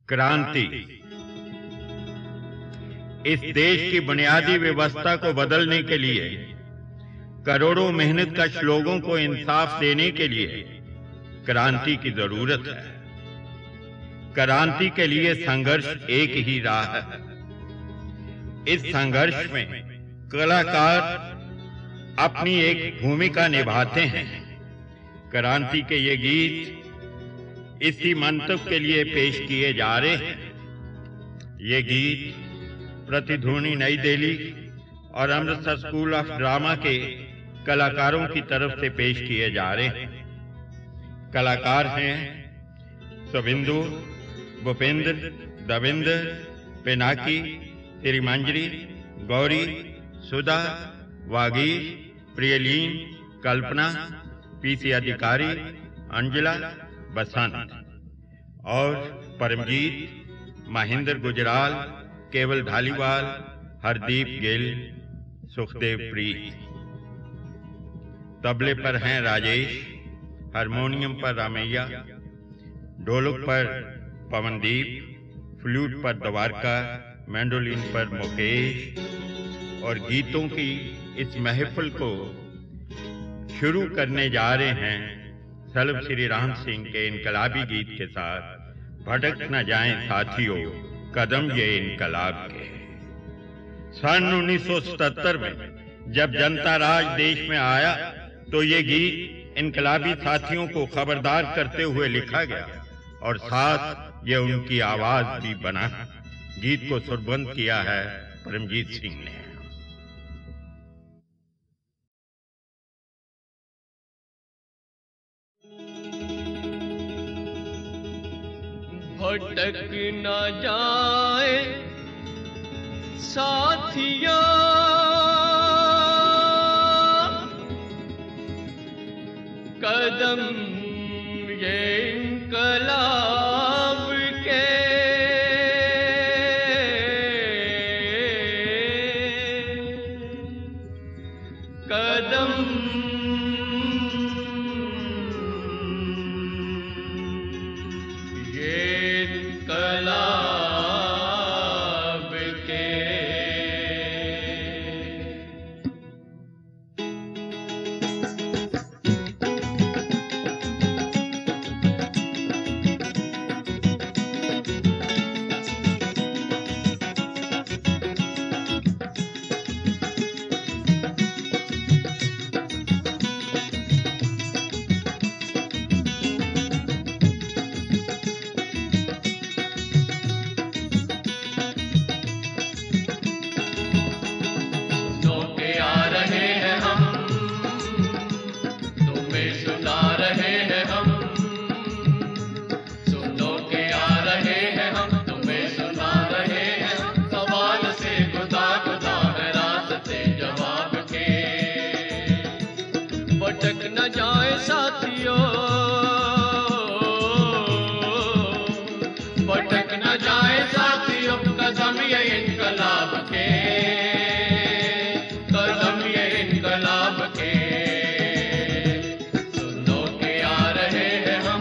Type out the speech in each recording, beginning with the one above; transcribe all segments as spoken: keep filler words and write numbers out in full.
क्रांति इस देश की बुनियादी व्यवस्था को बदलने के लिए, करोड़ों मेहनत कश लोगों को इंसाफ देने के लिए क्रांति की जरूरत है। क्रांति के लिए संघर्ष एक ही राह है। इस संघर्ष में कलाकार अपनी एक भूमिका निभाते हैं। क्रांति के ये गीत इसी मंतव्य के लिए पेश किए जा रहे हैं। ये गीत प्रतिध्वनि नई दिल्ली और अमृतसर स्कूल ऑफ ड्रामा के कलाकारों की तरफ से पेश किए जा रहे हैं। कलाकार हैं शुभेंदु, भूपेंद्र, दविंद्र, पिनाकी, श्रीमंजरी, गौरी, सुधा, वागीश, प्रियलीन, कल्पना, पीसी अधिकारी, अंजला, बसंत और परमजीत, महेंद्र गुजराल, केवल धालीवाल, हरदीप गिल, सुखदेव प्रीत। तबले पर हैं राजेश, हारमोनियम पर रामैया, ढोलक पर पवनदीप, फ्लूट पर द्वारका, मैंडोलिन पर मुकेश। और गीतों की इस महफिल को शुरू करने जा रहे हैं सल्व श्री राम सिंह के इनकलाबी गीत के साथ, भटक न जाएं साथियों कदम ये इनकलाब के। सन उन्नीस सौ सतहत्तर में जब जनता राज देश में आया तो ये गीत इनकलाबी साथियों को खबरदार करते हुए लिखा गया और साथ ये उनकी आवाज भी बना। गीत को सुरबंद किया है परमजीत सिंह ने। भटक न जाए साथिया कदम ये इनकलाब के। कदम भटक न जाए साथियों, भटक न जाए साथियों कदम ये इनकलाब के। कदम ये इनकलाब के। सुनो के आ रहे हैं हम।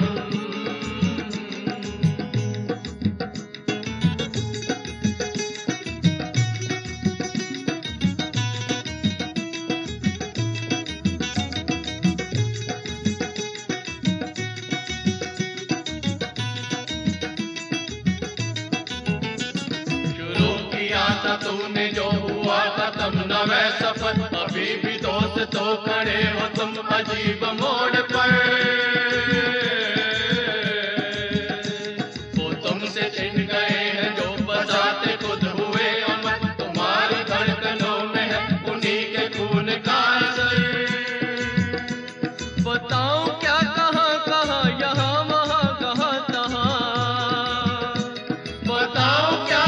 तूने जो हुआ खत्म न वह सफर, अभी भी दोस्त तो खड़े हो तुम अजीब मोड़ पर। वो तुमसे छिन गए हैं जो बसाते खुद हुए अमर, तुम्हारी धड़कनों में है उन्हीं के खून का असर। बताओ क्या कहाँ कहाँ यहाँ वहाँ कहाँ तहाँ, बताओ क्या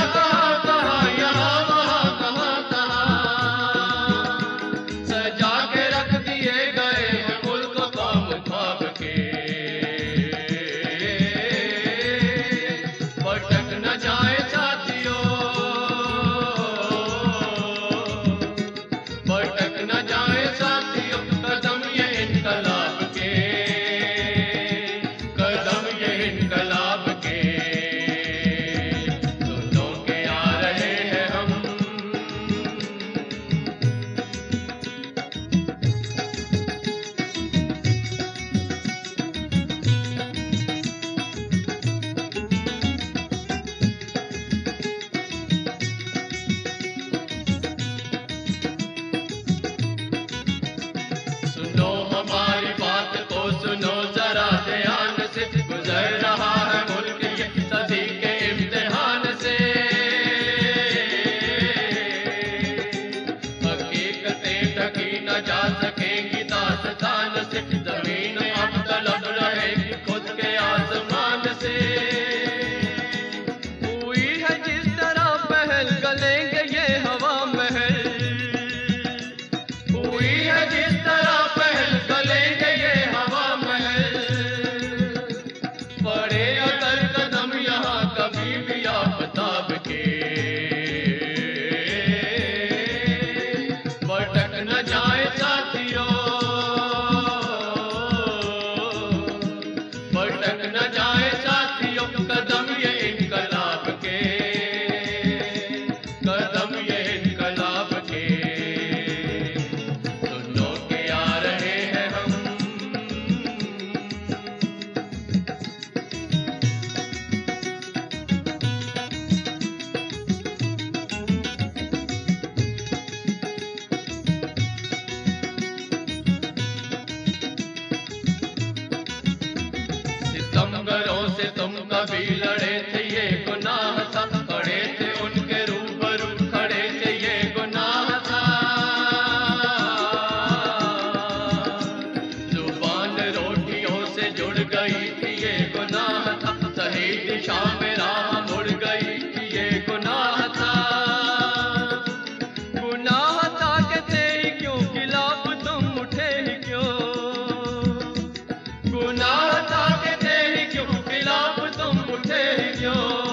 थे जो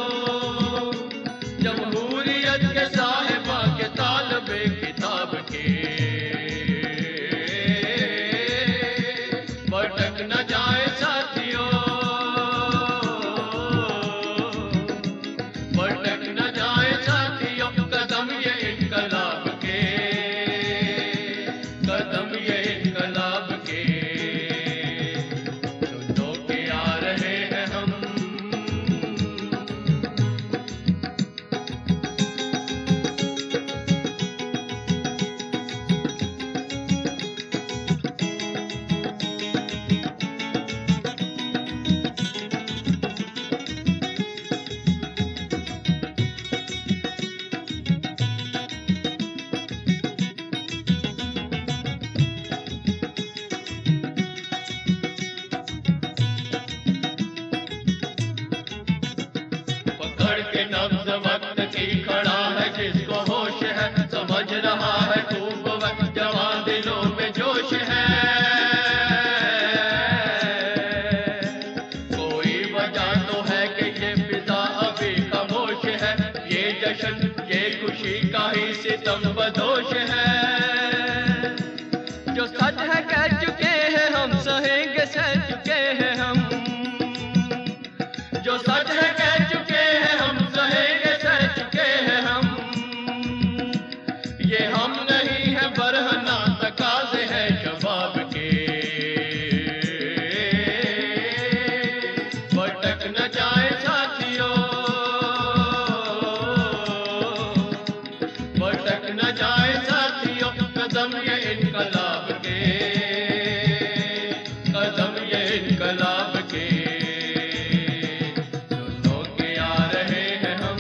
जमहूरियत के साहिबा के तालबे किताब के भटक न जाए साथियों, भटक न जाए साथियों, कदम ये इनकलाब के, कदम ये इनकलाब के, सुनो के आ रहे हैं हम। पकड़ के नब्ज़ वक्त की खड़ा है जिसको होश है, समझ रहा है खूब वक्त, जवान दिलों में जोश है। कोई वजह तो है कि ये फिजा अभी खामोश है, ये जश्न ये खुशी का ही सितम बदोश है। जो सच है कह चुके हैं हम, सहेंगे सह चुके हैं हम, जो सच है कह चुके हैं हम, सहेंगे सह चुके हैं हम। ये हम नहीं है बरहना तकाज़े हैं शबाब के, भटक न जाए साथियों, भटक न जाए साथियों, कदम ये इनकलाब के, कदम ये इनकलाब के, सुनो के आ रहे हैं हम।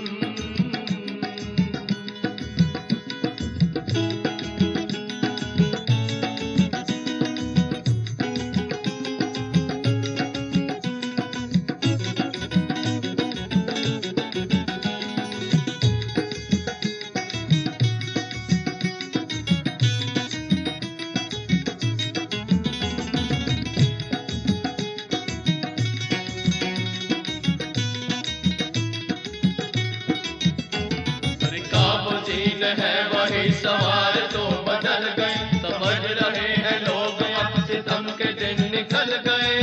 रिकाब-ओ-जीन है वही सवार तो बदल गए, समझ रहे हैं लोग अब सितम के दिन निकल गए।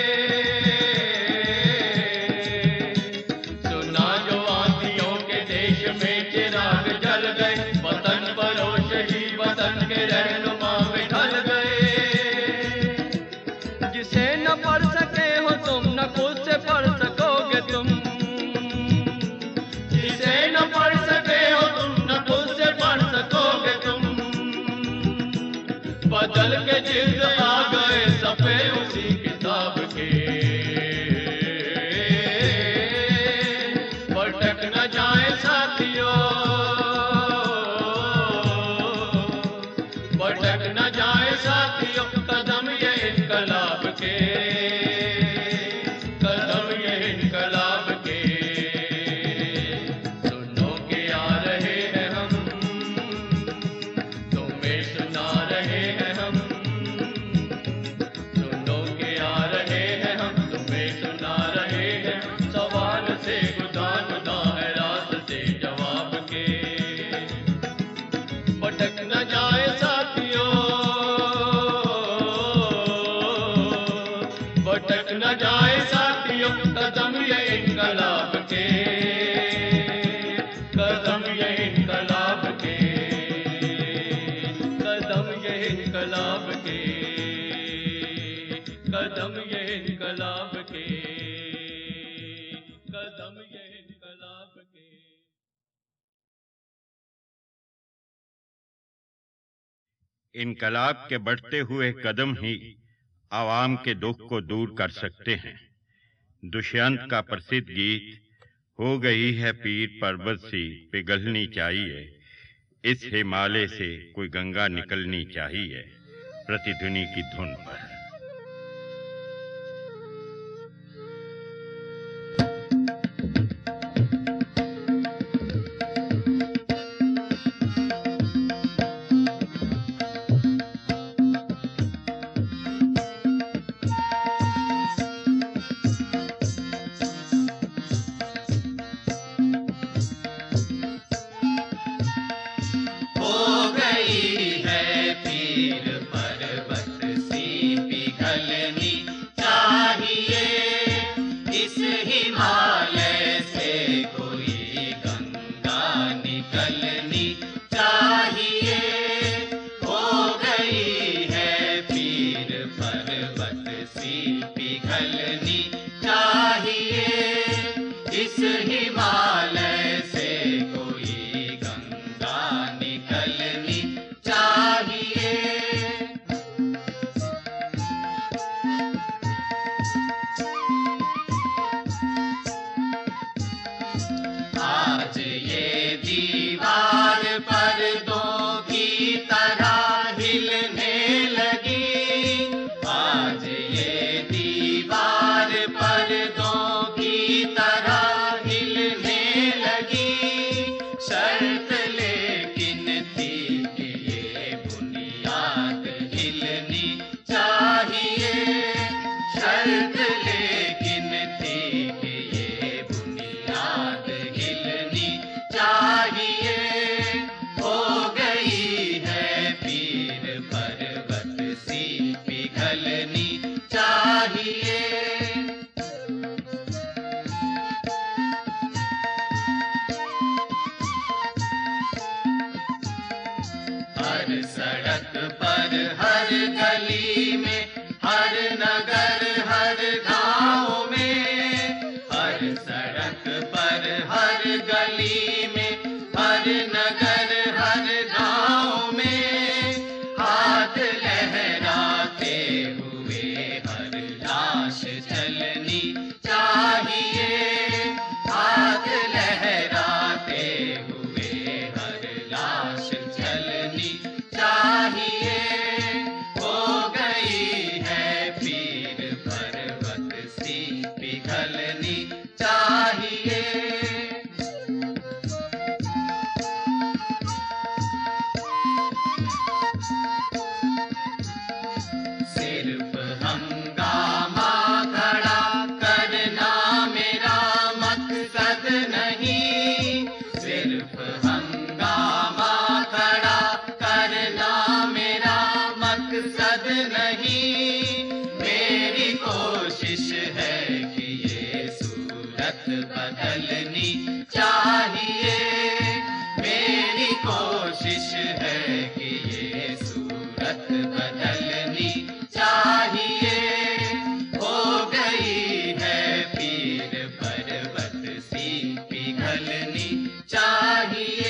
सुना जो आंधियों के देश में चिराग जल गए, वतन परोश ही वतन के रहनुमा में ढल गए। जिसे न पढ़ सके हो तुम, न खुद से पढ़ सकोगे तुम, जिसे न पढ़ सके हो तुम, न खुद से पढ़ सकोगे तुम। बदल के जिल्द आ गए सफे उसी किताब के, भटक न जाए साथियों, भटक न जाए साथियों, कदम ये इनकलाब के, कदम ये इनकलाब के, सुनो के आ रहे हैं हम, तुम्हें सुना रहे हैं हम, सुनो के आ रहे हैं हम, तुम्हें सुना रहे हैं। सवाल से गुदा गुदा है रात से जवाब के, भटक न जाए साथियों, भटक न जाए साथियों, कदम ये इनकलाब के, कदम ये इनकलाब के, कदम ये इनकलाब के, कदम ये इनकलाब के, कदम ये इनकलाब के। इनकलाब के बढ़ते हुए कदम ही आवाम के दुख को दूर कर सकते हैं। दुष्यंत का प्रसिद्ध गीत हो गई है पीर पर्वत सी पिघलनी चाहिए, इस हिमालय से कोई गंगा निकलनी चाहिए, प्रतिध्वनि की धुन पर। हिमालय से कोई गंगा निकलनी चाहिए। हो गई है पीर पर्वत सी पिघलनी चाहिए। इस हिमालय से कोई गंगा निकलनी चाहिए। आज ये दीवार पर्दों की तरह हिलने लगी। आज ये दीवार पर्दों की तरह हिलने लगी। शर्त लेकिन थी कि ये बुनियाद हिलनी चाहिए। शर्त लेकिन थी कि ये बुनियाद हिलनी चाहिए। हो गई है पीर पर्वत सी पिघलनी चाहिए। हर सड़क पर हर गली में हर नगर हर गांव में। हर सड़क पर हर गली में हर नगर हर गांव में। हाथ लहराते हुए हर लाश चलनी चाहिए। हाथ लहराते हुए हर लाश चलनी चाहिए। हो गई है पीर पर्वत सी पिघलनी चाहिए। सिर्फ हंगामा खड़ा करना मेरा मकसद नहीं। सिर्फ हंगामा खड़ा करना मेरा मकसद नहीं। मेरी कोशिश है कि ये सूरत बदलनी चाहिए। मेरी कोशिश है कि ये सूरत बदलनी चाहिए। हो गई है पीर पर्वत सी पिघलनी चाहिए।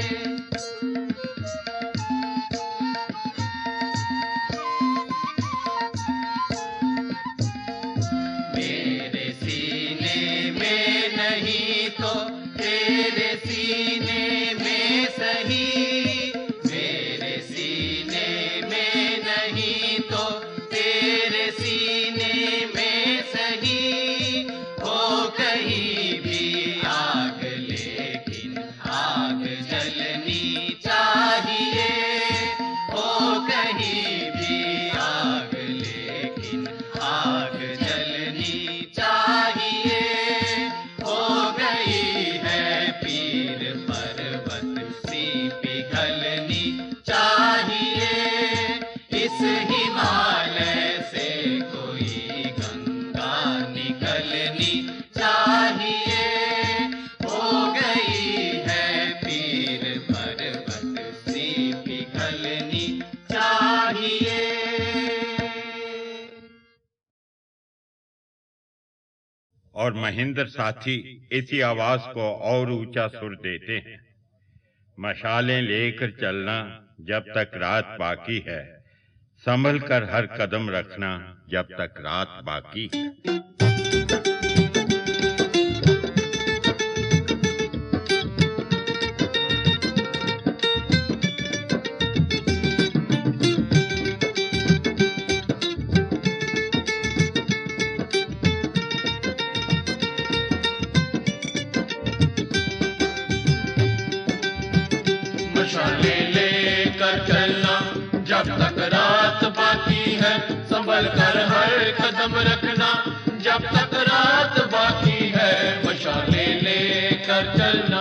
मेरे सीने में नहीं तो तेरे सीने में सही। मेरे सीने में नहीं तो तेरे सीने में सही। हो कहीं भी आग लेकिन आग जलनी चाहिए। हो कहीं भी आग लेकिन आग जलनी चाहिए। हो गई है पीर पर्वत सी पिघलनी चाहिए। इस हिमालय से कोई गंगा निकलनी चाहिए। हो गई है पीर पर्वत सी पिघलनी चाहिए। और महेंद्र साथी इसी आवाज को और ऊंचा सुर देते हैं। मशालें लेकर चलना जब तक रात बाकी है। संभल कर हर कदम रखना जब तक रात बाकी है। मशाले लेकर चलना जब तक रात बाकी है। संभल कर हर कदम रखना जब तक रात बाकी है। मशाले लेकर चलना।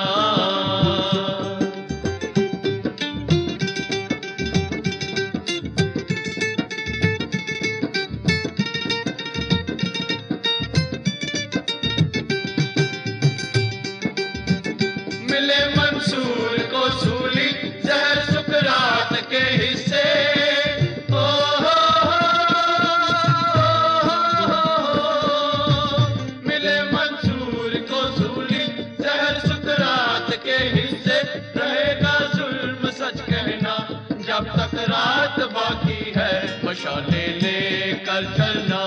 मिले मंसूर को सूली जहर सुकरात के हिस्से। ओ हो हो, मिले मंसूर को सूली जहर सुकरात के हिस्से। रहेगा जुल्म सच कहना जब तक रात बाकी है, मशाले लेकर चलना।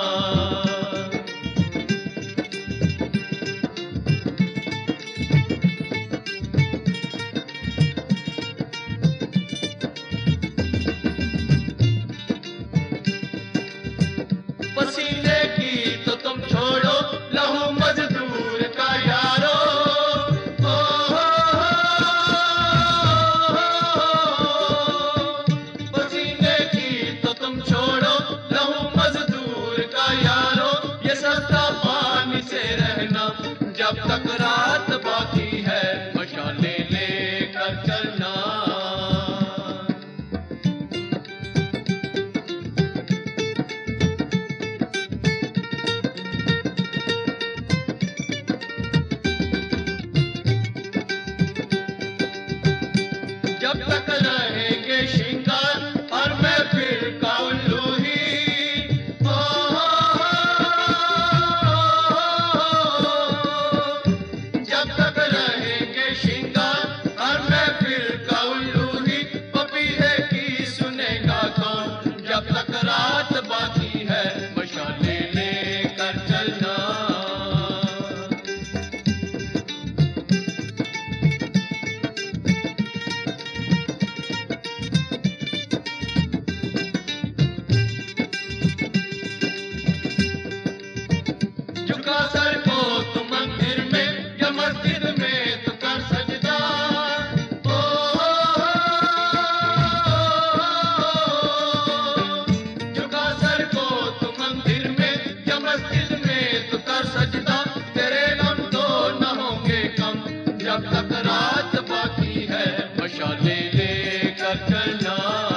पसीने की तो तुम छोड़ो, लहू मजदूर का यारो। ओ हो हो, पसीने की तो तुम छोड़ो, लहू मजदूर का यारो। ये सस्ता पानी से रहना जब तक रात बाकी है, मशाले लेकर चलना। जब तक रहेंगे शिंगार और मैं फिर का उल्लू ही। ओ हो हो, जब तक रहेंगे शिंगार और मैं फिर का उल्लू ही। पपीहे की सुनेगा कौन जब तक रात बाकी है, मशाले लेकर चलना। झुका सर को तू मंदिर में या मस्जिद में तू कर सजदा। ओ हो हो, झुका सर को तू मंदिर में या मस्जिद में तू कर सजदा। तेरे गम तो न होंगे कम जब तक रात बाकी है, मशाले लेकर चलना।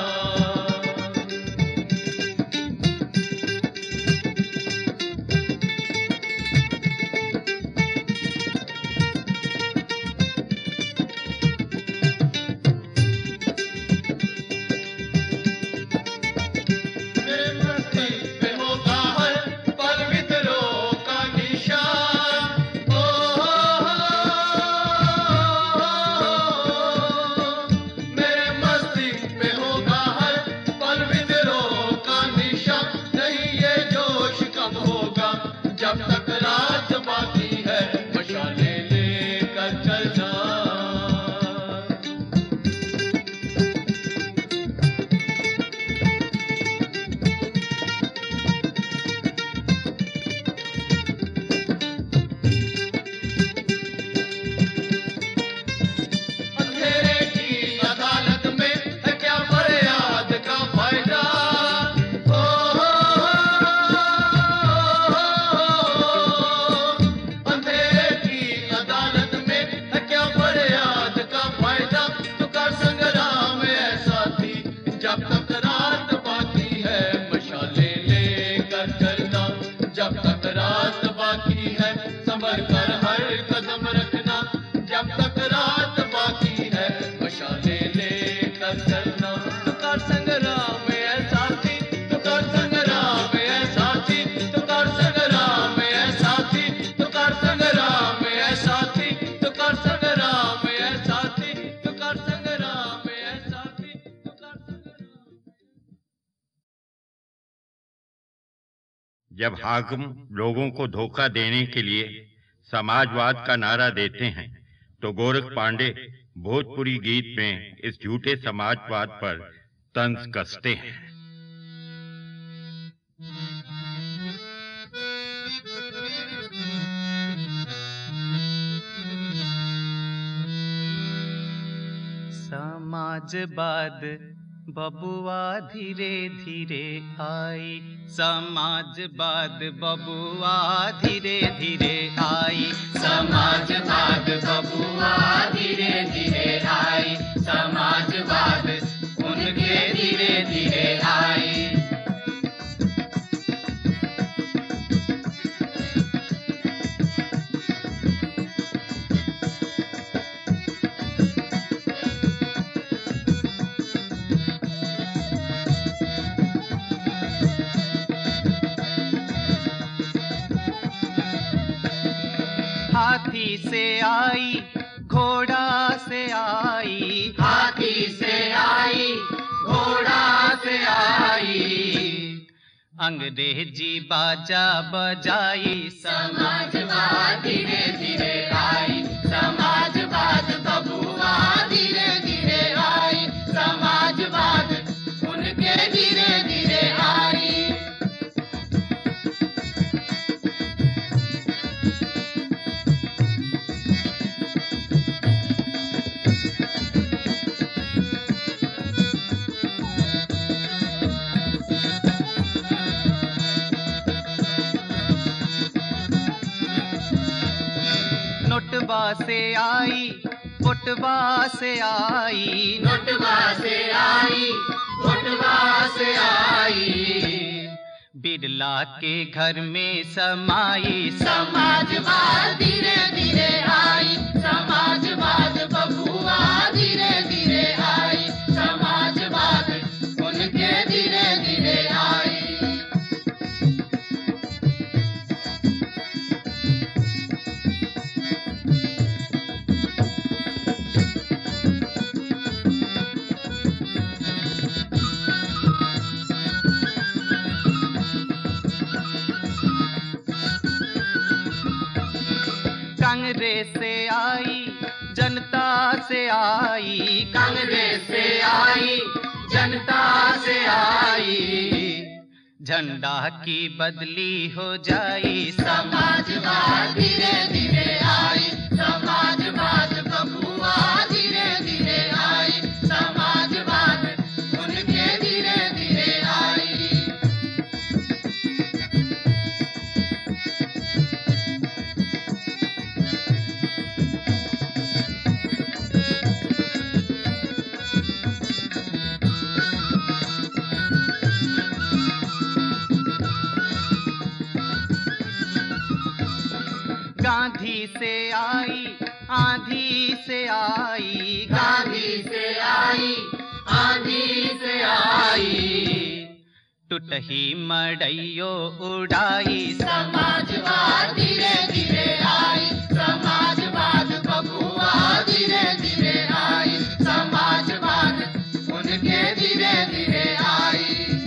मेरे मस्ती पे होगा हर पल विद्रोह का निशान। ओ हो हो, मेरे मस्ती पे होगा हर पल विद्रोह का निशान। नहीं ये जोश कब होगा जब तक रात बाकी है, मशाले लेकर चलना। अंधेरे की अदालत में है क्या फरियाद का फायदा। ओ हो हो, अंधेरे की अदालत में है क्या फरियाद का फायदा। तो कर संग्राम ऐसा थी जब तक रात बाकी है, मशाले लेकर चलना। जब तक रात बाकी है, संभल कर हर कदम रखना। जब तक रात बाकी है, मशाले लेकर चलना। तो कर संग्राम ऐसा थी, तो कर संग्राम ऐसा थी, तो कर संग्राम ऐसा थी, तो कर संग्राम ऐसा थी, तो कर संग्राम ऐसा थी, तो कर संग्राम ऐसा थी, तो कर संग्राम। जब हाकिम लोगों को धोखा देने के लिए समाजवाद का नारा देते हैं, तो गोरख पांडे भोजपुरी गीत में इस झूठे समाजवाद पर तंज कसते हैं। समाजवाद बबुआ धीरे धीरे आई, समाजवाद बबुआ धीरे धीरे आई, समाजवाद बबुआ धीरे धीरे आई, समाजवाद उनके धीरे धीरे आई। हाथी से आई घोड़ा से आई, हाथी से आई घोड़ा से आई, अंग्रेजी बाजा बजाई, समाजवाद धीरे धीरे आई, समाजवाद बबुआ धीरे धीरे आई, समाजवाद उनके धीरे धीरे आई। नोटवा से आई वोटवा से आई, नोटवा से आई वोटवा से आई, बिरला के घर में समाई, समाजवाद धीरे धीरे आई, समाजवाद बबुआ धीरे धीरे आई, समाजवाद उनके धीरे धीरे आई। कांग्रेस से आई जनता से आई, कांग्रेस से आई जनता से आई, झंडा की बदली हो जाई, समाजवाद धीरे धीरे आई, समाजवाद बबुआ धीरे धीरे आई, समाजवाद उनके धीरे धीरे आई। गांधी से आई आंधी से आई, गांधी से आई आंधी से आई, टूटही मड़ैयो उड़ाई, समाजवाद धीरे धीरे आई, समाजवाद बबुआ धीरे धीरे आई, समाजवाद उनके धीरे धीरे आई।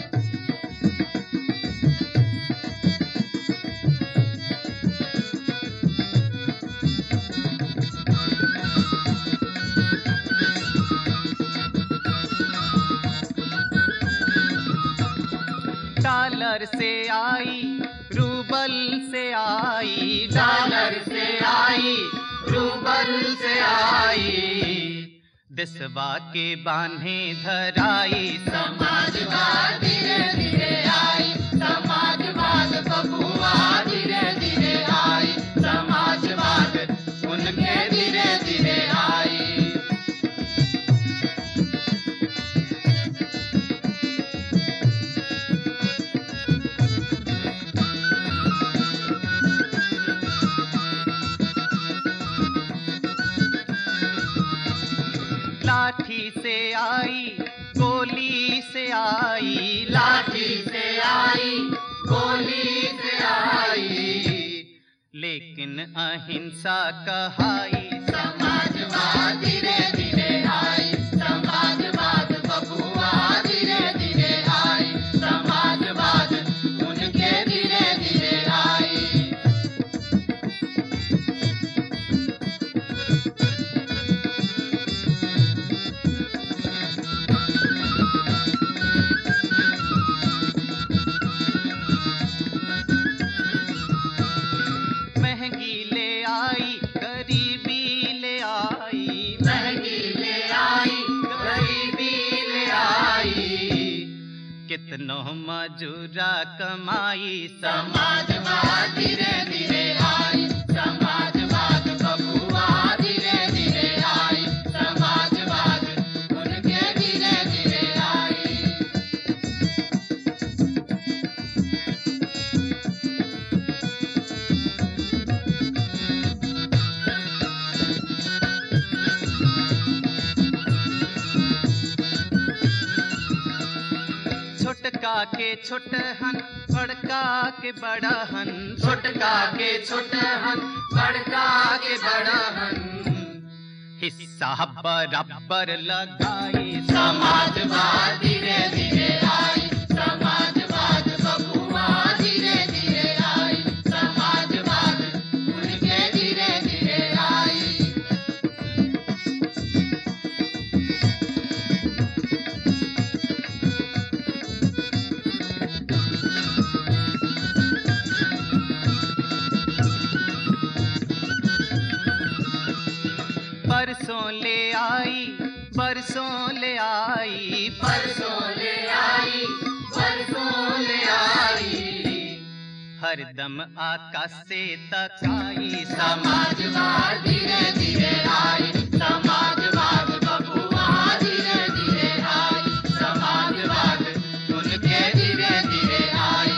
डॉलर से आई रूबल से आई, डॉलर से आई रूबल से आई, देशवा के बान्हे धराई, समाजवाद धीरे धीरे आई, समाजवाद बबुआ धीरे धीरे आई, समाजवाद उनके धीरे धीरे आई। लाठी से आई गोली से आई, लाठी से आई गोली से आई, लेकिन अहिंसा कहाई, समाजवाद धीरे धीरे आई, समाजवाद बबुआ धीरे धीरे आई, समाजवाद उनके धीरे धीरे आई। महंगी ले आई गरीबी ले आई, महंगी ले आई गरीबी ले आई, कितनो मजूरा कमाई, समाजवाद धीरे धीरे आई, समाजवाद बबुआ धीरे धीरे आई, समाजवाद उनके धीरे धीरे आई। छोटका के छोटहन बड़का के बड़हन, छोटका के छोटहन बड़का हिस्सा बराबर लगाई। समाजवाद धीरे धीरे आई, समाजवाद बबुआ धीरे धीरे आई, समाजवाद उनके धीरे धीरे आई। परसों ले आई, बरसों ले आई, परसों ले आई, परसों ले आई। हरदम आकाश से तकाई। समाजवाद धीरे धीरे आई, समाजवाद बबुआ धीरे धीरे आई, समाजवाद उनके धीरे धीरे आई।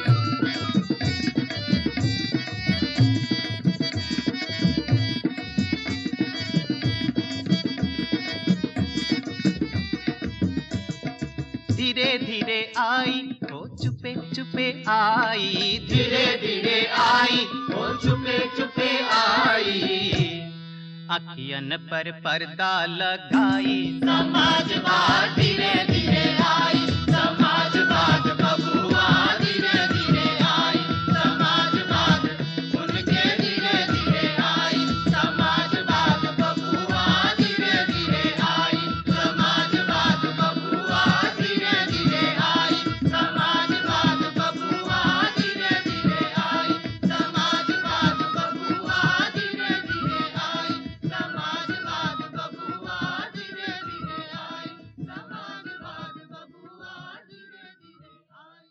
धीरे धीरे आई, वो चुपे चुपे आई, धीरे धीरे आई, वो चुपे चुपे आई। अखियन पर पर्दा लगाई। समाजवाद धीरे धीरे आई, समाजवाद बबुआ धीरे धीरे आई, समाजवाद उनके धीरे धीरे आई, समाजवाद बबुआ धीरे धीरे आई, समाजवाद बबुआ धीरे धीरे आई, समाजवाद बबुआ धीरे धीरे आई, समाजवाद बबुआ धीरे धीरे आई, समाजवाद बबुआ धीरे धीरे आई, समाजवाद बबुआ धीरे धीरे आई।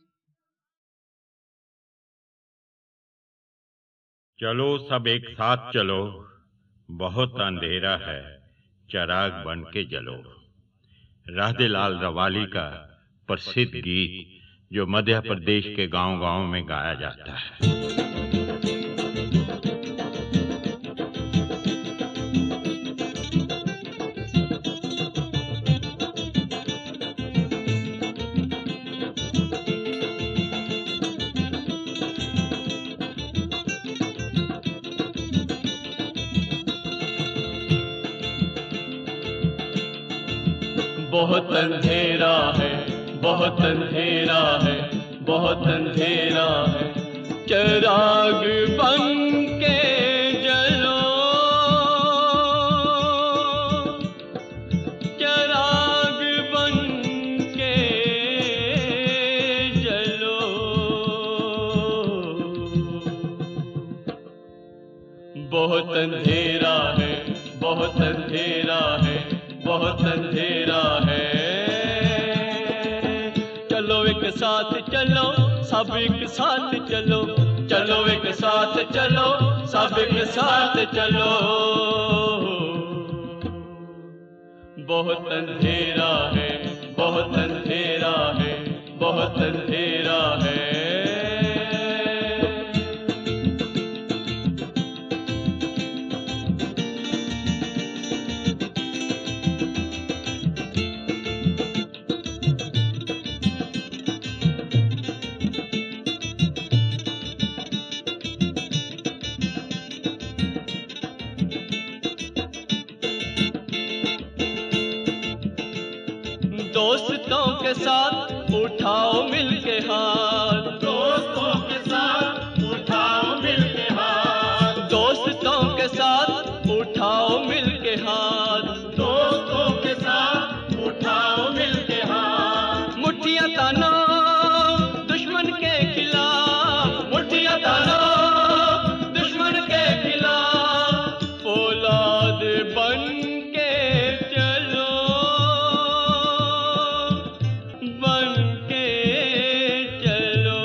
चलो सब एक साथ चलो, बहुत अंधेरा है, चराग बन के जलो। राधेलाल रवाली का प्रसिद्ध गीत जो मध्य प्रदेश के गांव-गांव में गाया जाता है। बहुत अंधेरा है, बहुत अंधेरा है, बहुत अंधेरा है, चराग बन के जलो, चराग बन के जलो। बहुत अंधेरा है, बहुत अंधेरा है, बहुत अंधेरा है। चलो एक साथ चलो, सब एक साथ चलो, चलो एक साथ चलो, सब एक साथ चलो। बहुत अंधेरा है, बहुत अंधेरा है, बहुत अंधेरा है। दोस्तों के साथ उठाओ मिलके हाथ, दोस्तों के साथ उठाओ मिलके हाथ, दोस्तों के साथ उठाओ मिलके हाथ, दोस्तों के साथ उठाओ मिलके हाथ। मुट्ठियां तानो दुश्मन के खिलाफ, मुट्ठियां तानो दुश्मन के खिलाफ, फौलाद बन के चलो, बन के चलो।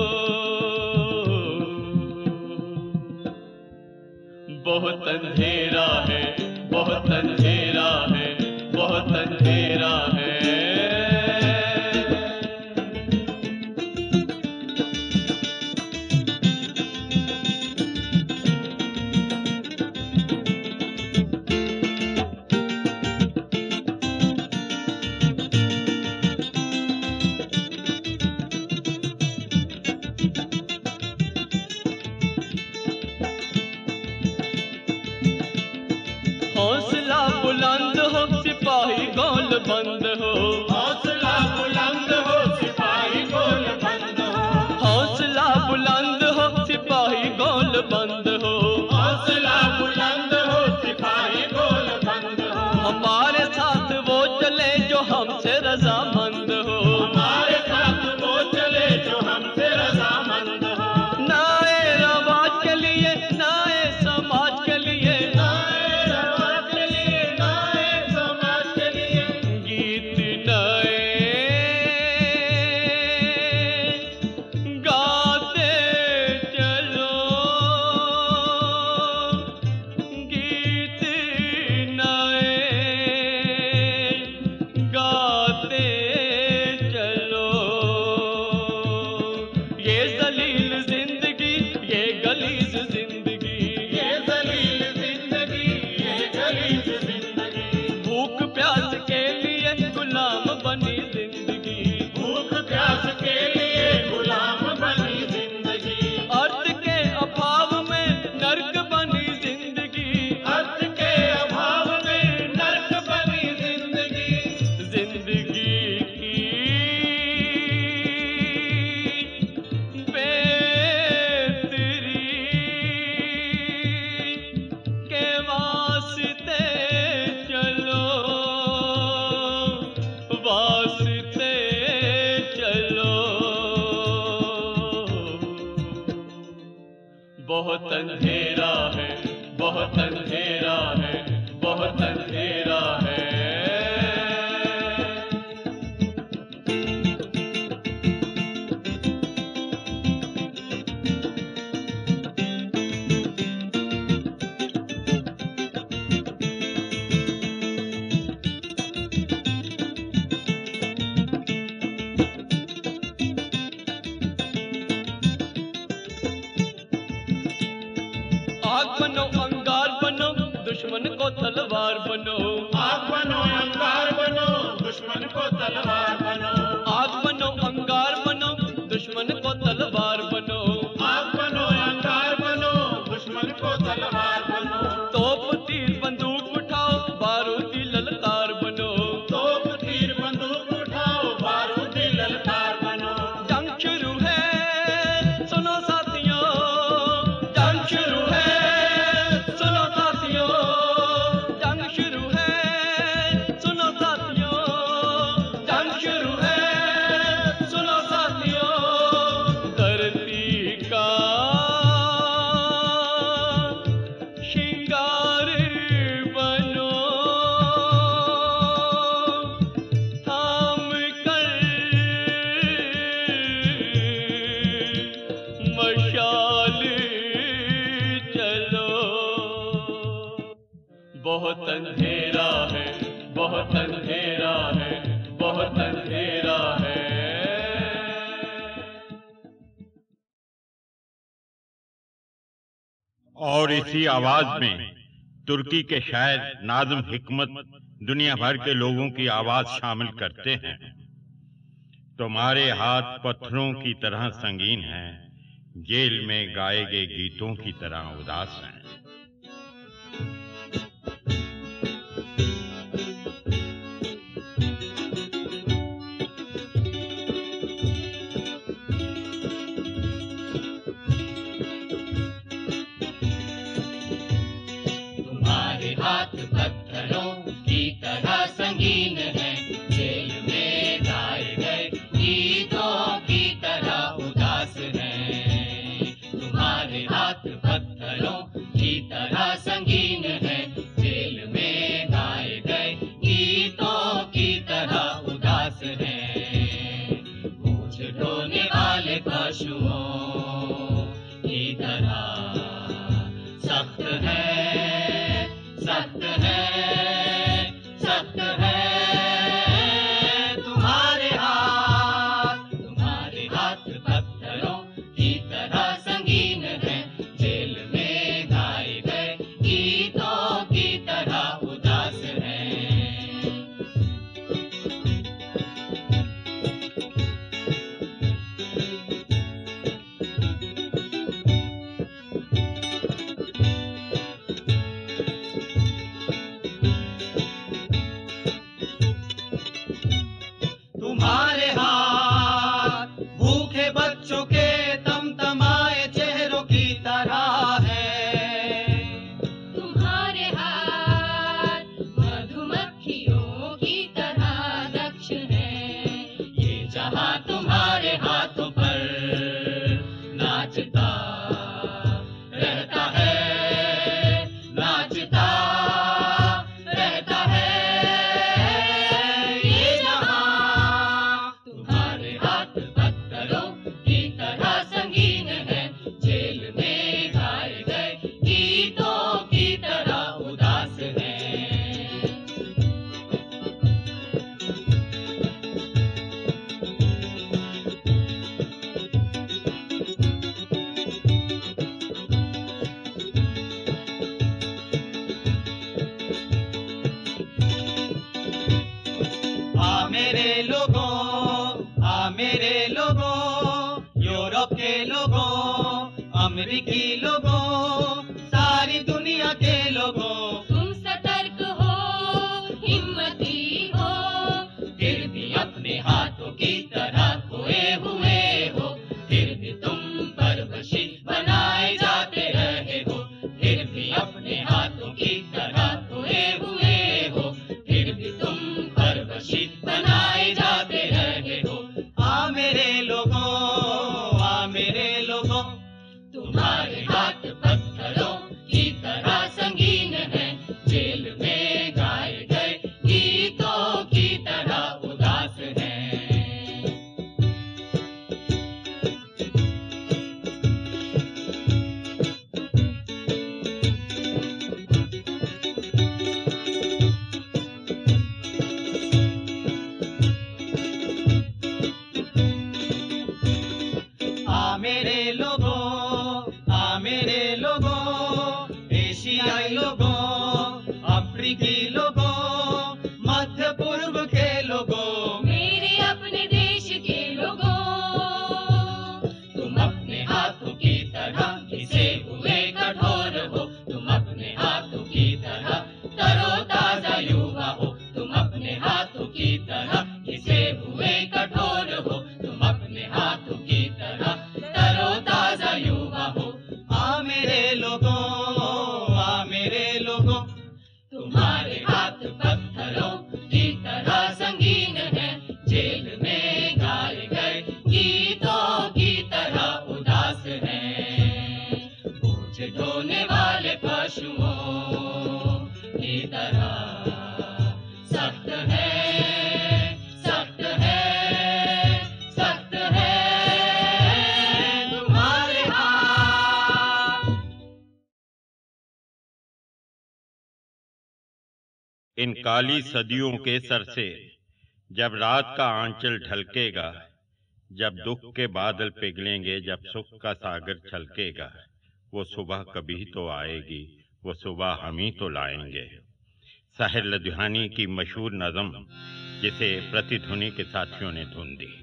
बहुत अंधेरा है, बहुत अंधेरा है, बहुत अंधेरा है। हौसला बंद हो, हौसला बुलंद हो सिपाही गोल बंद हो, हौसला बुलंद हो सिपाही गोल बंद हो, हौसला बुलंद हो सिपाही गोल बंद हो। हमारे साथ वो चले जो हमसे रजामंद हो, हमारे साथ वो चले जो हमसे रजामंद हो। नए रवाज के लिए, नए समाज के लिए, नए रवाज के लिए, नए समाज के लिए, गीत नए गाते चलो, गीत नए गाते चलो। ये जलील जिंदगी, ये गलीज जिंदगी, ये जलील जिंदगी, ये गलीज जिंदगी, भूख प्यास के लिए गुलाम बनी जिंदगी, भूख प्यास के लिए गुलाम बनी जिंदगी, अर्थ के अभाव में नर्क बनी जिंदगी, अर्थ के अभाव में नर्क बनी जिंदगी, जिंदगी की बेहतरी के वास्ते चलो, वास्ते चलो। बहुत अंधेरा है, बहुत अंधेरा है, बहुत अंधेरा है। आग बनो अंगार बनो, दुश्मन को तलवार बनो, आग बनो अंगार बनो, दुश्मन को तलवार बनो, आग बनो अंगार बनो, दुश्मन को तलवार बनो, आग बनो अंगार बनो, दुश्मन को तलवार बनो, तोप तीर बंदूक उठाओ, बारूदी ललकार बनो, तोप तीर बंदूक उठाओ, बारूदी ललकार बनो, जंग शुरू है सुनो साथियों, जंग शुरू है सुनो साथियों, जंग शुरू है सुनो साथियों, जंग शुरू है सुनो साथियों। धरती का श्रृंगार बनो, थाम कर मशाल चलो। बहुत अंधेरा है, बहुत अंधेरा है, बहुत अंधेरा है। और इसी आवाज में तुर्की के शायर नाज़िम हिकमत दुनिया भर के लोगों की आवाज शामिल करते हैं। तुम्हारे हाथ पत्थरों की तरह संगीन हैं, जेल में गाए गए गीतों की तरह उदास हैं। तुम्हारे हाथ पत्थरों की तरह संगीन है, जेल में गाए गए गीतों की तरह उदास है। तुम्हारे हाथ पत्थरों की तरह संगीन है, जेल में गाए गए गीतों की तरह उदास है। मूछ ढोने वाले पशुओं की तरह सख्त है, सख्त है, सख्त है। तुम्हारे हाथ, तुम्हारे हाथ पत्थरों की तरह संगीन है, जेल में गाए गए गीतों की तरह उदास है। अफ्रीकी लोगों, सारी दुनिया के लोगों, तुम सतर्क हो, हिम्मती हो, फिर भी अपने हाथों की तरह खोए हुए हो, फिर भी तुम परवशी बनाए जाते रहे हो, फिर भी अपने हाथों की तरह खोए हुए हो, फिर भी तुम परवशी बनाए जाते रहे हो। आ मेरे लोगों, आ मेरे लोगों, तुम्हारे हाथ पत्थरों की तरह संगीन है, जेल में गाए गए गीतों की तरह उदास हैं। आ मेरे लोगों, आ मेरे लोगों, एशियाई लोगों, अफ्रीकी लोगों, मध्य पूर्व के लोगों, मेरे अपने देश के लोगों, तुम अपने हाथों की तरह घिसे हुए कठोर हो, तुम अपने हाथों की तरह तरोताजा युवा हो, तुम अपने हाथों की तरह घिसे हुए कठोर हो, तुम अपने हाथों की तरह तरोताजा युवा हो। आ मेरे लोगों, आ मेरे लोगों, तुम्हारे हाथ पत्थरों की तरह संगीन है, जेल में गाए गए गीतों की तरह उदास हैं। बोझ ढोने वाले पशुओं की तरह सख्त है, सख्त है, सख्त है तुम्हारे हाथ। इन काली सदियों के सर से जब रात का आंचल ढलकेगा, जब दुख के बादल पिघलेंगे, जब सुख का सागर छलकेगा, वो सुबह कभी तो आएगी, वो सुबह हम ही तो लाएंगे। साहिर लुधियानी की मशहूर नज़म, जिसे प्रतिध्वनि के साथियों ने धुन दी।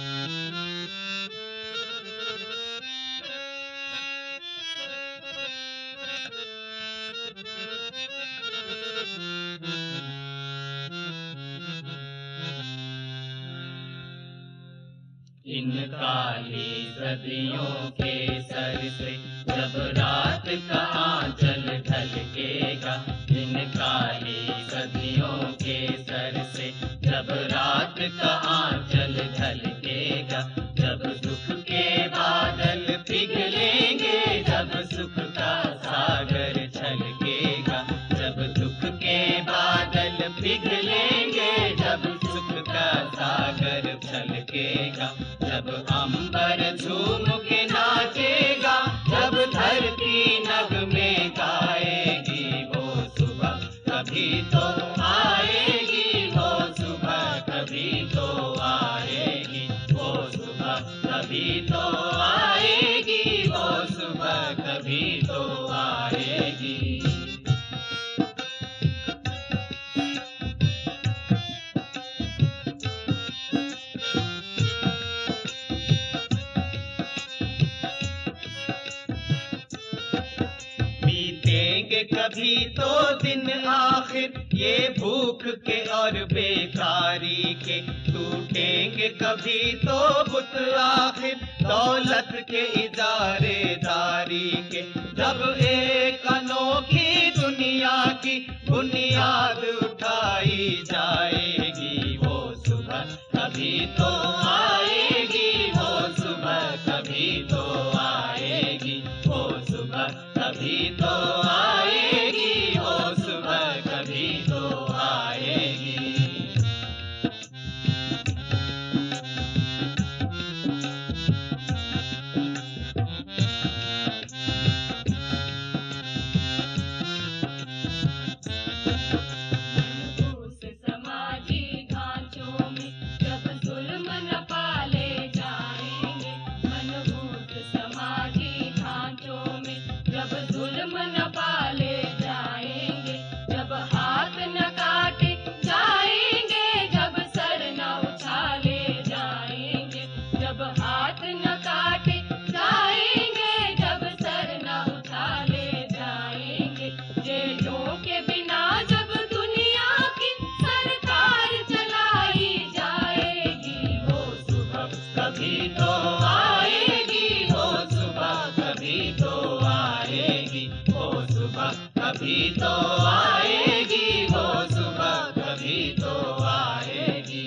इन काली सदियों के सर से जब रात का आंचल ढलकेगा, इन काली सदियों के सर से जब रात का आंचल ढलकेगा, जब सुख के बादल पिघलेंगे, जब सुख का सागर छलकेगा, जब दुख के बादल पिघलेंगे, जब सुख का सागर छलकेगा, जब अंबर झूम के नाचेगा, जब धरती नगमे गाएगी, वो सुबह कभी तो आएगी, वो सुबह कभी तो आएगी, वो सुबह कभी तो आएगी, वो सुबह कभी तो आएगी। बीतेंगे कभी तो दिन आखिर ये भूख के और बेकारी के, टूटेंगे कभी तो बुत आखिर दौलत के इजारेदारी के, जब एक अनोखी दुनिया की बुनियाद उठाई जाएगी, वो सुबह कभी तो आएगी, वो सुबह कभी तो आएगी, वो सुबह कभी तो आएगी, वो सुबह कभी तो आएगी। सुबह कभी तो आएगी, वो सुबह कभी तो आएगी।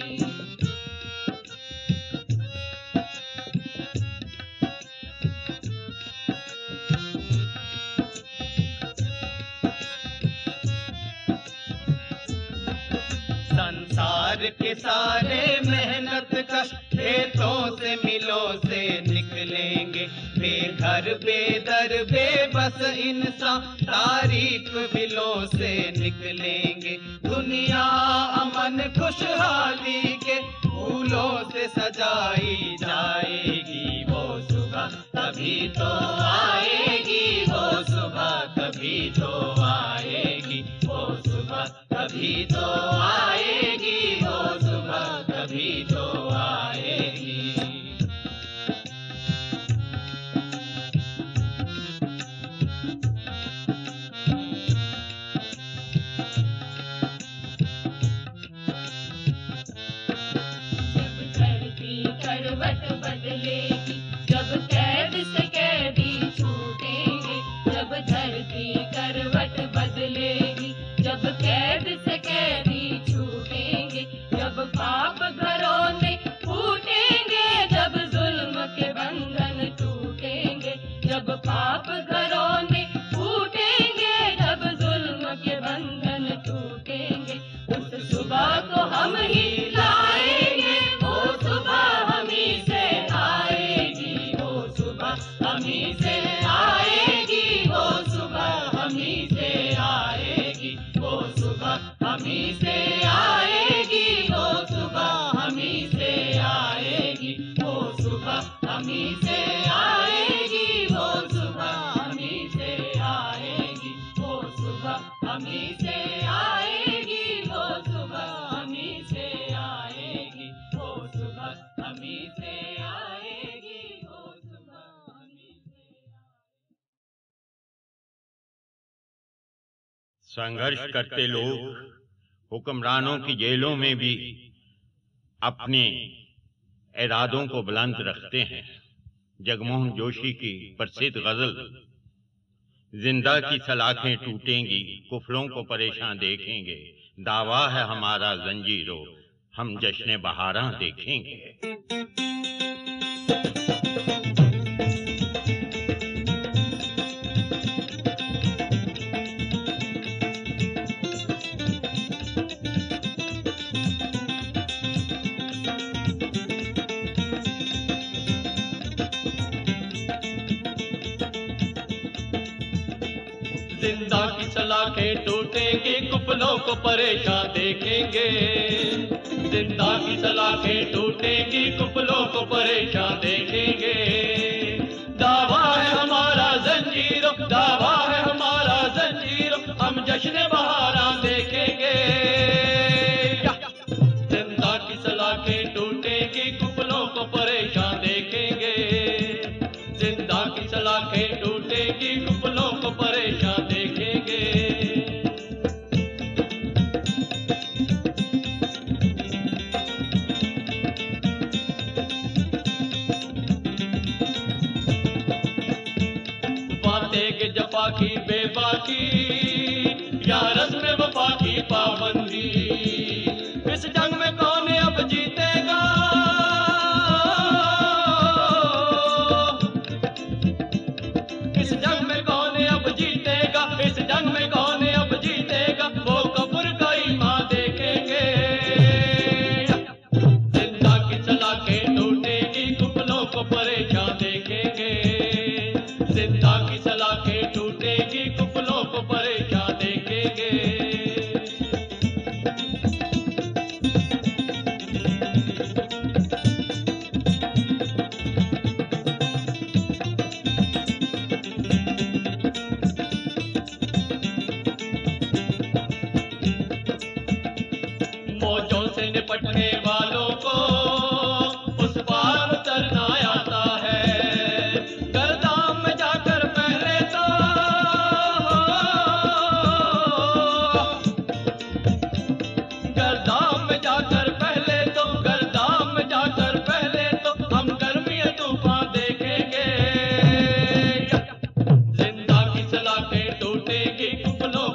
संसार के सारे मेहनत कश खेतों से मिलों से निकलेंगे, बेघर बेदर बेबस इंसान तारीख बिलों से निकलेंगे। दुनिया अमन खुशहाली के फूलों से सजाई जाएगी, वो सुबह कभी तो आएगी, वो सुबह कभी तो आएगी, वो सुबह कभी तो आएगी, वो सुबह कभी तो आएगी। जब धरती करवट बदलेगी, जब कैद से कैदी छूटेंगे, जब धरती करवट बदलेगी, जब कैद से कैदी छूटेंगे, जब पाप घरों में फूटेंगे, जब जुल्म के बंधन टूटेंगे, जब पाप घरों में फूटेंगे, जब जुल्म के बंधन टूटेंगे, उस सुबह को हम ही लाएंगे, वो सुबह हम ही से आएगी, वो सुबह हम ही से आएगी, वो सुबह हम ही से आएगी, वो सुबह हम ही से आएगी, वो सुबह हम ही से आएगी, वो सुबह हम ही से आएगी, वो सुबह हम ही से आएगी, वो सुबह हम ही से आएगी, वो सुबह हम ही से आएगी, वो सुबह हम ही से आएगी, वो सुबह हम ही से संघर्ष करते लोग हुक्मरानों की जेलों में भी अपने इरादों को बुलंद रखते हैं। जगमोहन जोशी की प्रसिद्ध गजल, जिंदा की सलाखें टूटेंगी, कुफरों को परेशान देखेंगे, दावा है हमारा जंजीरों, हम जश्न बहारां देखेंगे। जिंदा की सलाखें टूटेंगी, कुफलों को परेशान देखेंगे। जिंदा की सलाखें टूटेंगी, कुफलों को परेशान देखेंगे। दावा है हमारा जंजीरों, दावा है हमारा जंजीरों, हम जश्न बहारां देखेंगे। जिंदा की सलाखें टूटेंगी, कुफलों को परेशान देखेंगे। जिंदा की सलाखें टूटेंगी, कुफलों को परेशान देखेंगे। बातें के जफा की बेबाकी, या रस्म वफा की पाबंदी, इस जंग में कौन अब जीतेगा? इस जंग में कौन अब जीतेगा? इस जंग में कौन अब जीतेगा? वो कब्र का ईमान देखेंगे। जिंदा की सलाखें टूटेगी, कुफलों को परेशान देखेंगे। जिंदा की सलाखें टूटेगी, कुफलों को परेशान देखेंगे।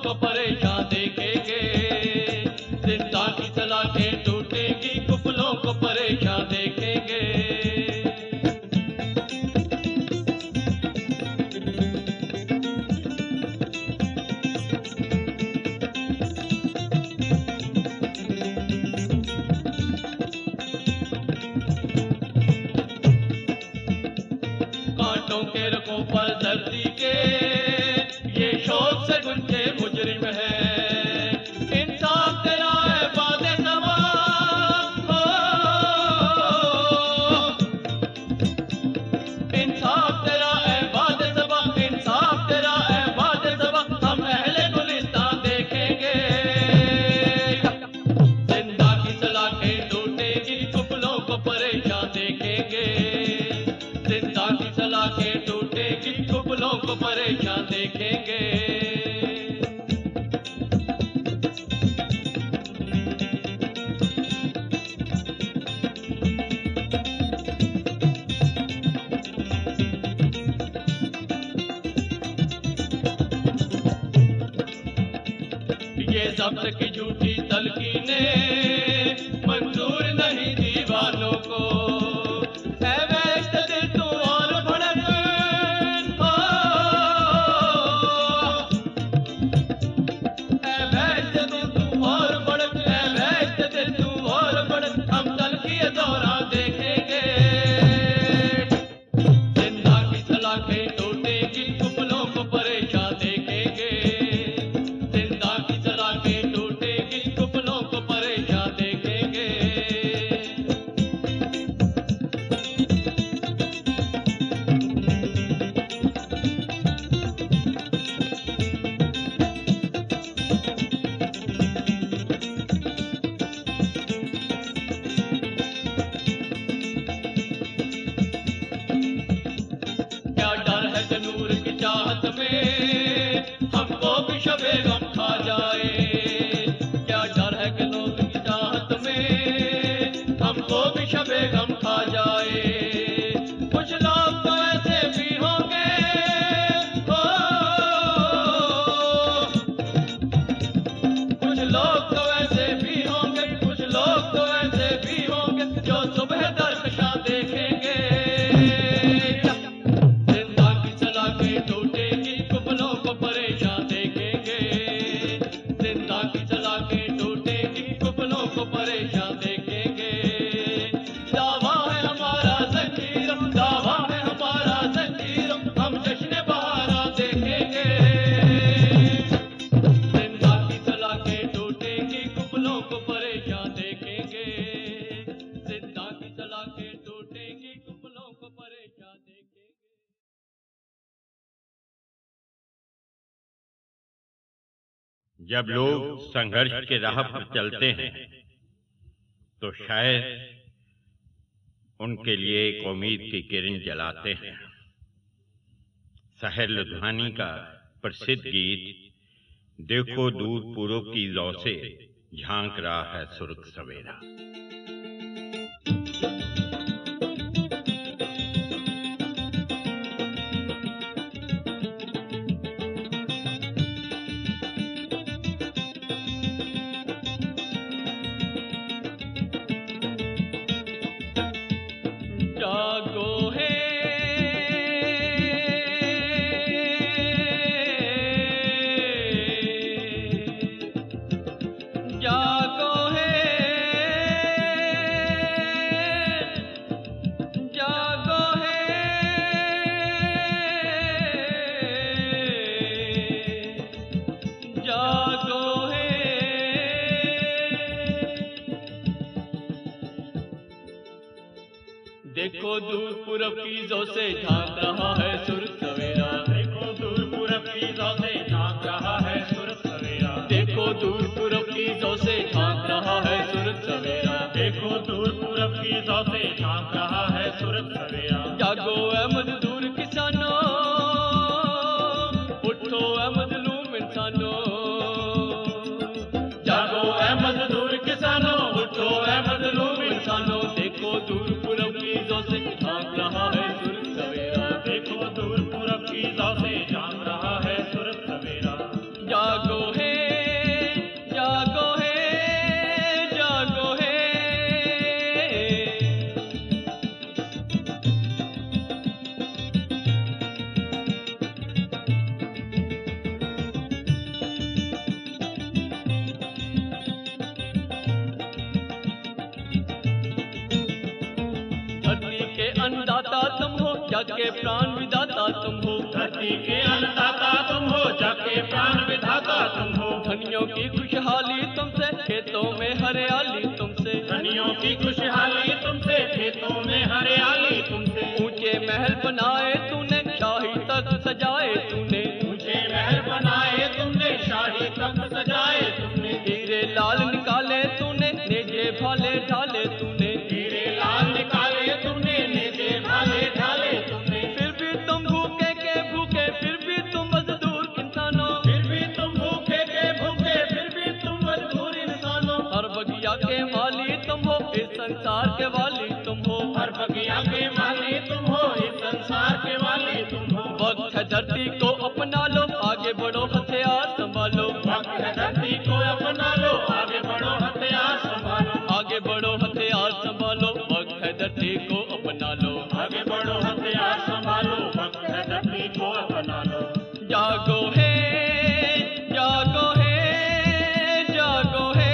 को परेशान देखेंगे। जिंदा की सलाखें टूटेंगी, कुफलों को परेशान देखेंगे। कांटों के रखों पर धरती के ये शौक से गुंजे मुजरिम है। इंसाफ तेरा है बादे समा, इंसाफ तेरा है बादे समा, इंसाफ तेरा है बादे समा। हम अहले गुलिस्तान देखेंगे। जिंदा की सलाखें टूटेगी, कुफलों को परेशान देखेंगे। जिंदा की सलाखें टूटेगी, कुफलों को परेशान देखेंगे। ये जब्त की झूठी तलकीनें मंजूर नहीं दीवानों को। ऐ वैश्त दिल तू और भड़क, ऐ वैश्त दिल तू और भड़क, ऐ वैश्त दिल तू और भड़क। हम तलखी दौरा देखेंगे। जिंदा की सलाखें टूटेगी, कुफलों को परेशान देखेंगे। जिंदा की सलाखें टूटेगी, कुफलों को परेशान देखेंगे। क्या डर है कि नूर की चाहत में हमको भी शबे गम खा जाए। क्या डर है कि नूर की चाहत में हमको भी शबे गम खा जाए। कुछ लोग तो ऐसे भी होंगे, ओ, कुछ लोग तो ऐसे भी होंगे, कुछ लोग तो ऐसे भी होंगे जो सुबह दरकशा देखेंगे। जिंदा की सलाखें टूटेगी, कुफलों को परेशान देखेंगे। जिंदा की सलाखें टूटेगी, कुफलों को परेशान देखेंगे। दावा है हमारा ज़ंजीरों, दावा है हमारा ज़ंजीरों, हम जश्न बहारा देखेंगे। जिंदा की सलाखें टूटेगी, कुफलों को परेशान देखेंगे। जिंदा की सलाखें टूटेगी, कुफलों को परेशान देखेंगे। जब लोग संघर्ष के राह पर चलते हैं तो शायद उनके लिए एक उम्मीद की किरण जलाते हैं। साहिर लुधियानी का प्रसिद्ध गीत देखो दूर पूरब की लौ से झांक रहा है सुर्ख सवेरा। जागो है जागो है जागो है जागो है। देखो दूर पूरब की जो से झांक रहा है सुर्ख सवेरा। देखो दूर पूरब की जो से झांक रहा है सुर्ख सवेरा। देखो दूर पूरब की जो से झांक रहा है सुर्ख सवेरा। देखो दूर पूरब की जो से झांक रहा है सुर्ख सवेरा। जागो ऐ मजदूर किसानों, उठो ऐ मजलूम इंसानों। जागो ऐ मजदूर किसानों, उठो ऐ मजलूम इंसानों। देखो दूर पूरब की जो से झांक रहा है सुर्ख सवेरा। देखो दूर पूरब की जो से झांक रहा है सुर्ख सवेरा। जागो है जग के प्राण विधाता तुम हो, धरती के अन्नदाता तुम हो, जग के प्राण विधाता तुम हो। धनियों की खुशहाली तुमसे, खेतों में हरियाली तुमसे, धनियों की खुशहाली तुमसे, खेतों में हरियाली तुमसे। ऊंचे महल बनाए तूने, शाही तख्त सजाए तूने, ऊंचे महल बनाए तुमने, शाही तख्त सजाए तुमने। हीरे लाल निकाले तूने, नेजे भाले ढाले तूने, हीरे लाल निकाले तुमने, नेजे भाले ढाले तुमने। फिर भी तुम भूखे के भूखे, फिर भी तुम मजदूर इंसानों, फिर भी तुम भूखे के भूखे, फिर भी तुम मजबूर इंसानों। हर बगिया के माली तुम हो, इस संसार के वाली तुम हो, हर बगिया के माली तुम हो, इस संसार के वाली तुम हो। वक्त है धरती को अपना लो, आगे बढ़ो हथियार संभालो, वक्त है धरती को अपना लो, आगे बढ़ो हथियार संभालो, आगे बढ़ो हथियार संभालो, वक्त है धरती को अपना लो, आगे बढ़ो हथियार संभालो, वक्त है धरती को अपना लो। जागो है जागो है जागो है।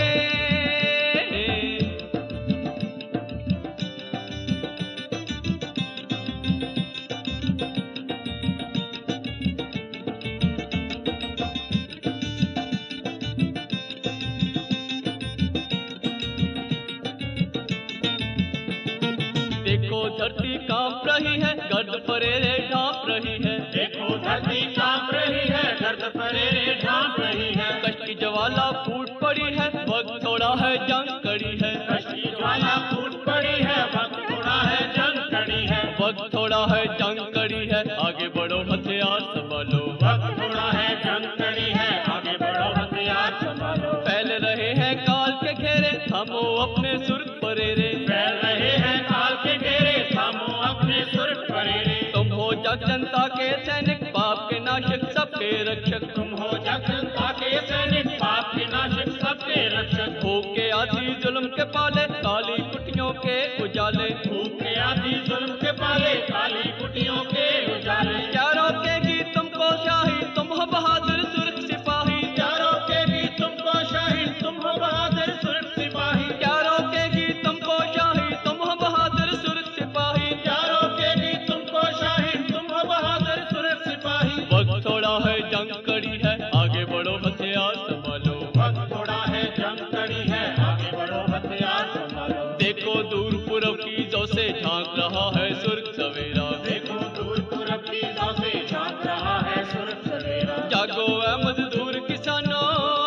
देखो धरती कांप रही है, गर्द परेरे ढांप रही है, देखो धरती कांप रही है, गर्द परेरे ढांप रही है। कष्ट की ज्वाला फूट पड़ी है, वक्त थोड़ा है जंग कड़ी है, कष्ट की ज्वाला फूट पड़ी है, वक्त थोड़ा है जंग कड़ी है, वक्त थोड़ा है जंग कड़ी है, आगे बढ़ो हथियार संभालो, वक्त थोड़ा है जंग कड़ी है, आगे बढ़ो हथियार संभालो। फैल रहे हैं काल के घेरे, थामो अपने सुर परेरे, फैल रहे हैं काल के घेरे, थामो अपने सुर परेरे। तुम हो जग जनता के सैनिक, पाप के नाशक सबके रक्षक, तुम हो जग जनता के सैनिक, पाप के नाशक सबके रक्षक। भूख के आदि जुल्म के पाले, काली कुटियों के उजाले, भूख के आदि जुल्म के पाले, काली कुटियों के उजाले। क्या रोकेगी तुमको शाही, तुम हो बहादुर सुरख सिपाही, क्या रोकेगी तुमको शाही, तुम हो बहादुर सुरख सिपाही। क्या रोकेगी तुमको शाही, तुम हो बहादुर सुरख सिपाही, क्या रोकेगी तुमको शाही, तुम हो बहादुर सुरख सिपाही। वक्त थोड़ा है जंग कड़ी है, आगे बढ़ो हथियार संभालो, वक्त थोड़ा है जंग कड़ी है, आगे बढ़ो हथियार संभालो। देखो दूर पूरब की जो से झांक रहा है सुर्ख सवेरा, देखो दूर पूरब की जौ से झांक रहा है सुरख सवेरा। जागो ऐ मजदूर किसानों,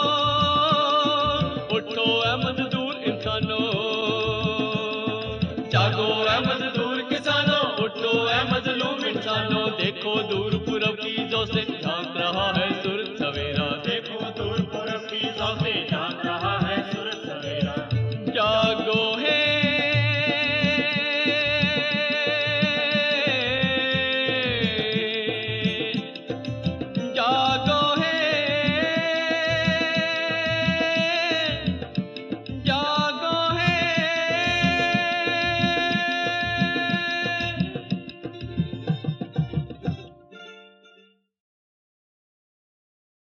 उठो ऐ मजदूर इंसानों, जागो ऐ मजदूर किसानों, उठो ऐ मजलूम इंसानों। देखो दूर पूरब की जो से झांक रहा है सुर्ख सवेरा, देखो दूर पूरब की जौ से झांक रहा है सुरख सवेरा। जागो है जागो है जागो